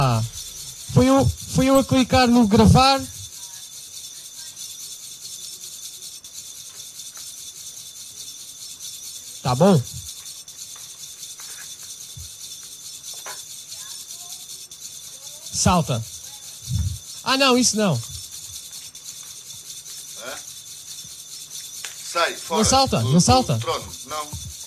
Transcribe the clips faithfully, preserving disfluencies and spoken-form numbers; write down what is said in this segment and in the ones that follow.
Ah, foi eu, foi eu a clicar no gravar. Tá bom? Salta. Ah, não, isso não. É? Sai, fora. Não salta, do, não salta. Do trono. Não.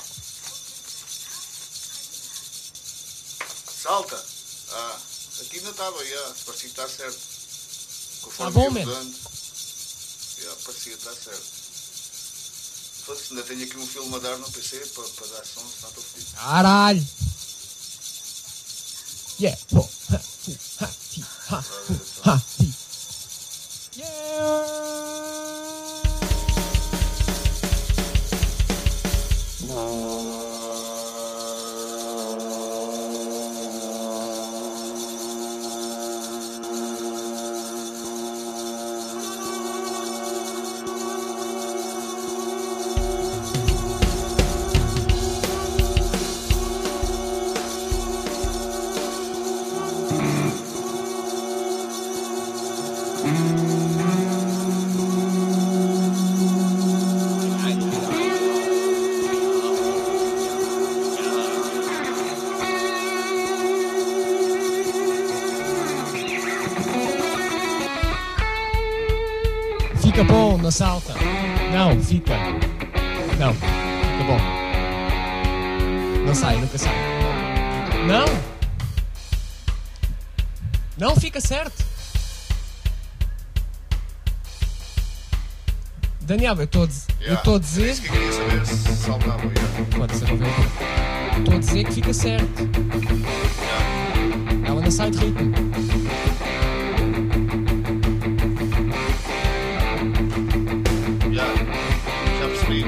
Salta. Ah, aqui não estava, já. Parecia que está certo. Conforme Tá bom, ia man. mudando, já, parecia que está certo. Foda-se, ainda tenho aqui um filme a dar no P C para, para dar som, senão estou fodido. Caralho. Yeah. Pô. Ha, fu, ha, ti, ha, fu, ha, ti. Yeah. Fica bom, não salta. Não, fica. Não, fica bom. Não sai, nunca sai. Não. Não fica certo. Daniel, eu estou Yeah. a É dizer. isso que eu queria saber se saltava. Yeah. Pode ser, não vê. Estou a dizer que fica certo. Yeah. Ela não sai de ritmo. Yeah. Já percebi.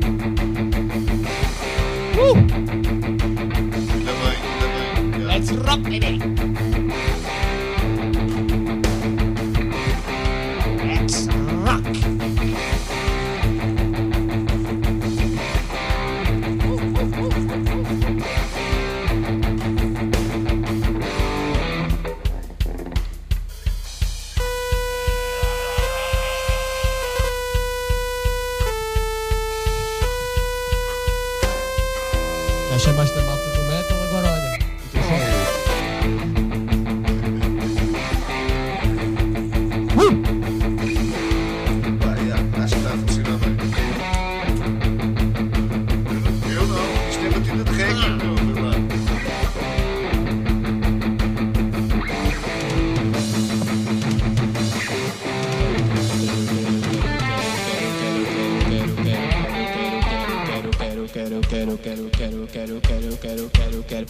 Uh! Ainda bem, ainda bem. Yeah. Let's rock, baby! Let's rock! Já chamaste a malta do metal, agora olha. Uh! Pá, yeah, acho que está a funcionar bem. Eu não, isto é batida de reggae, meu, vê lá. Quero, quero, quero, quero, quero, quero, quero, quero, quero, quero.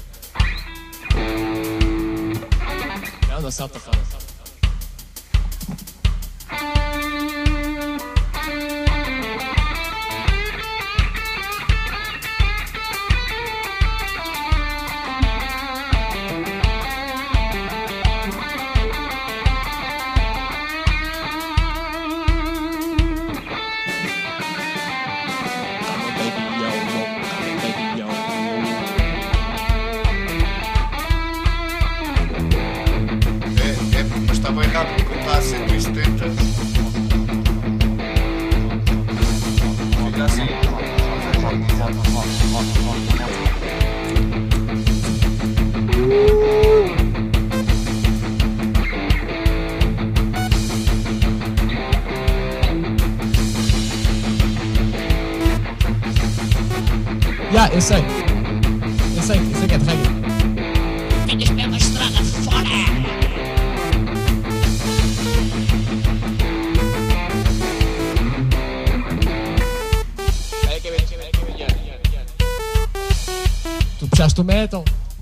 Não, não salta fora. É, é, mas está bem rápido, como está a cento e setenta. Fica assim. Já, eu sei. Eu sei, eu sei que é de reggae. Tenhas mesmo a estrada fora! Tu puxaste o metal.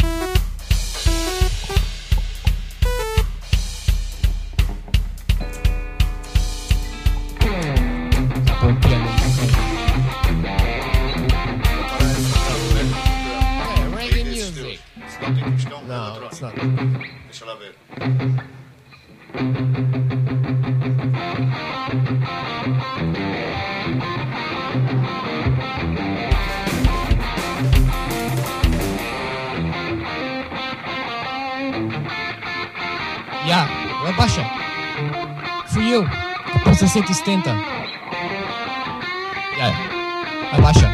Já põe o piano. É, reggae music. Se não tem que buscar um Não, patrão. it's not. Deixa lá ver. Ya, yeah, abaixa. Fui eu. Pôs a cento e setenta. Ya, yeah. Abaixa.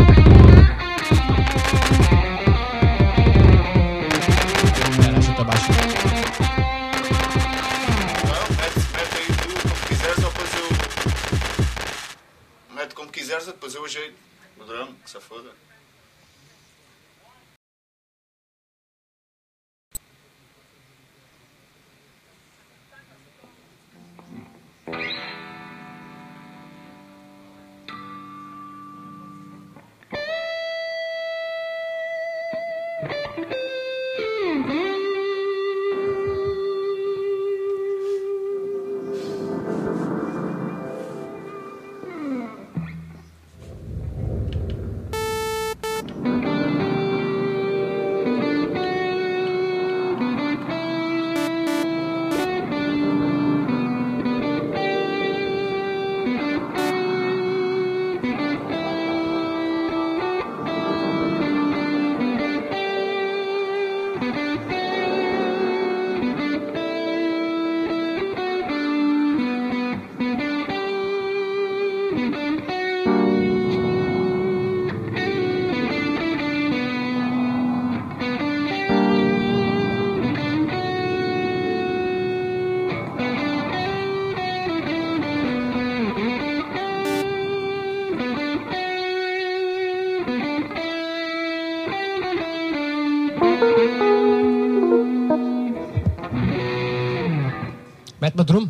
Espera, acha-te abaixo. Não, mete, mete aí tu como quiseres, ou depois eu... Mete como quiseres, depois eu ajeito o drama, que se foda. Mete-me a drum.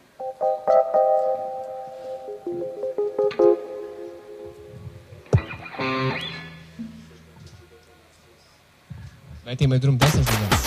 Mete-me a drum dessas, não.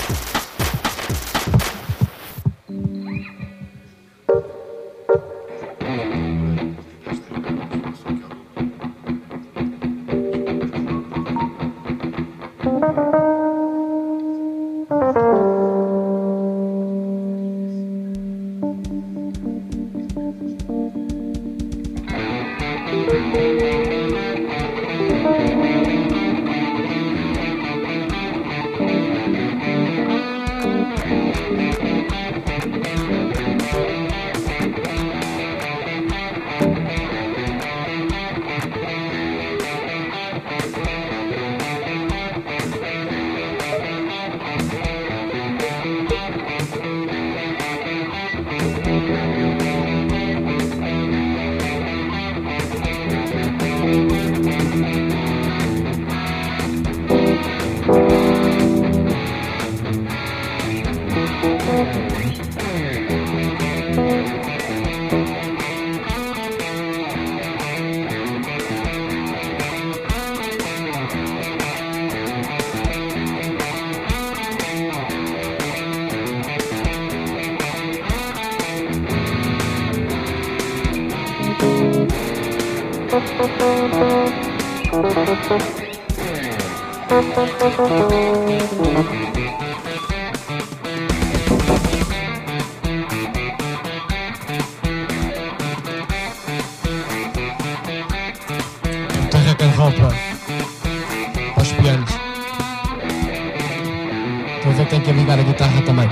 Muito rock and roll para, para os pianos. Estou a ver que tem que ligar a guitarra também.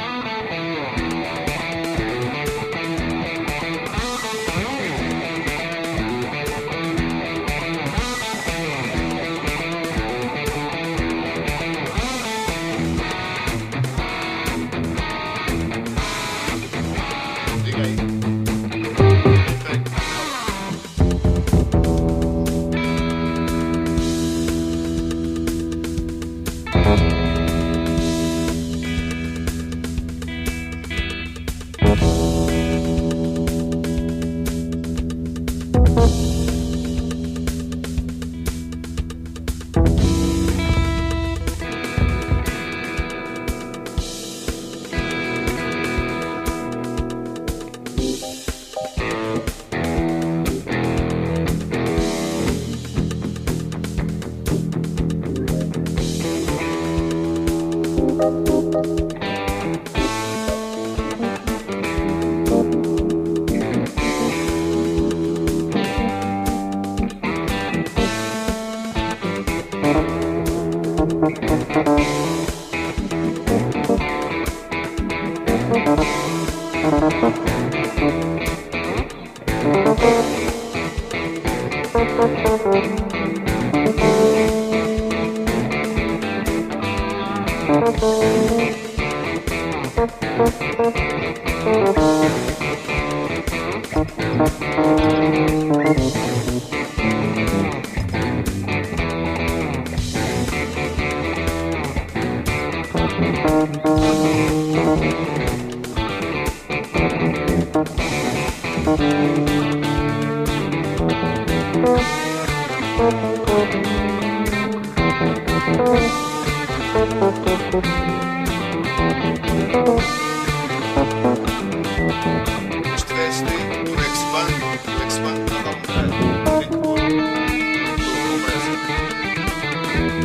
Este veste do X-Band, do X-Band não dá um feito por do Brasil.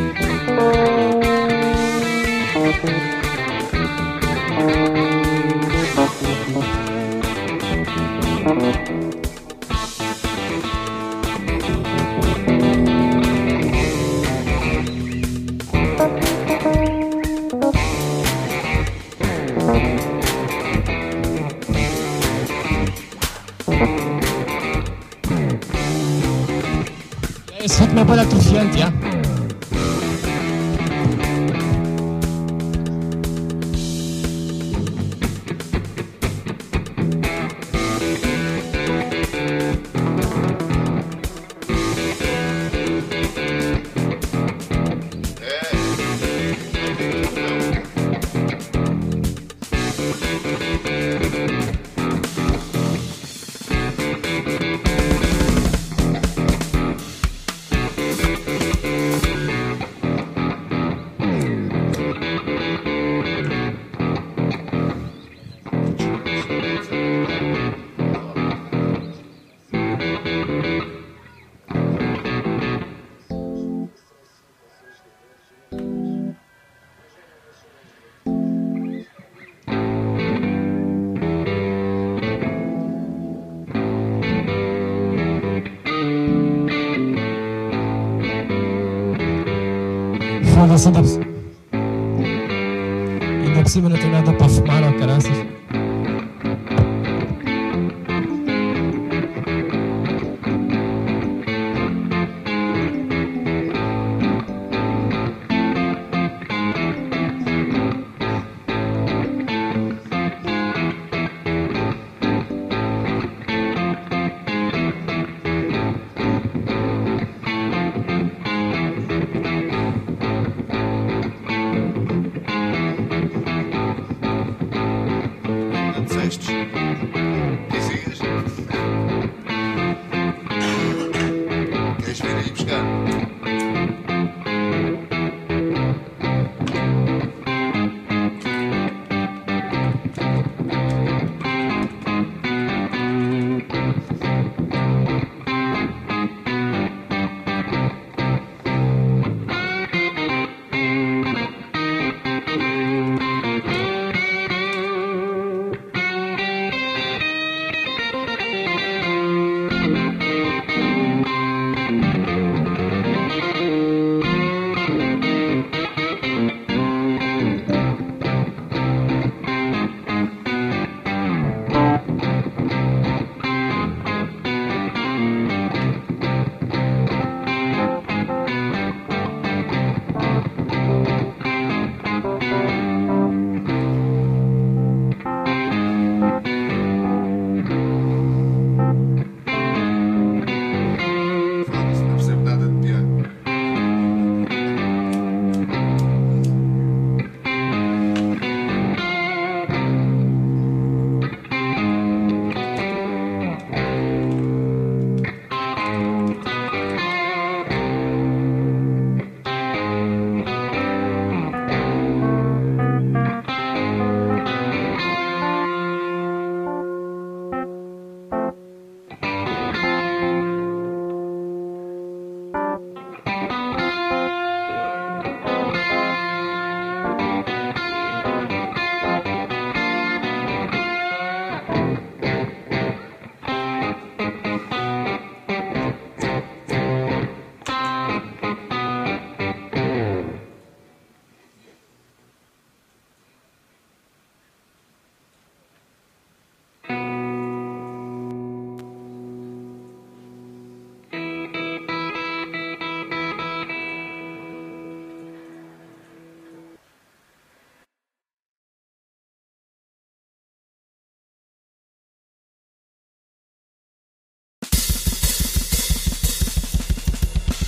Es hat mir aber atrophiant, ja. Foda-se, ainda por ainda por cima não tem nada para fumar, ó caraças. Não disseste? Dizias?